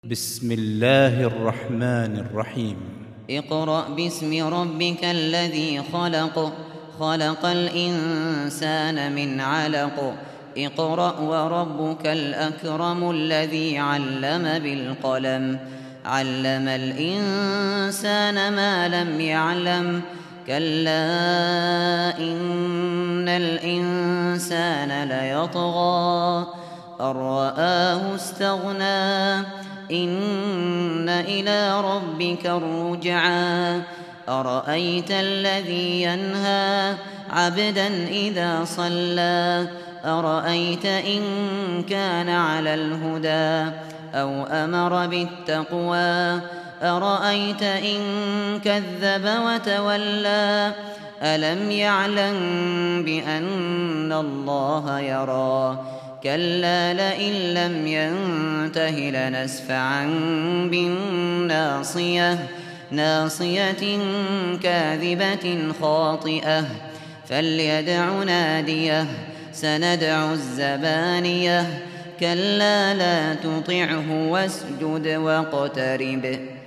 بسم الله الرحمن الرحيم. اقرأ باسم ربك الذي خلق. خلق الإنسان من علق. اقرأ وربك الأكرم الذي علم بالقلم. علم الإنسان ما لم يعلم. كلا إن الإنسان ليطغى أن رآه استغنى. إن إلى ربك الرجعى. أرأيت الذي ينهى عبدا إذا صلى. أرأيت إن كان على الهدى أو أمر بالتقوى. أرأيت إن كذب وتولى. ألم يعلم بأن الله يرى. كلا لئن لم ينته لنسفعا بالناصية. ناصية كاذبة خاطئة. فليدع ناديه. سندع الزبانية. كلا لا تطعه واسجد واقترب.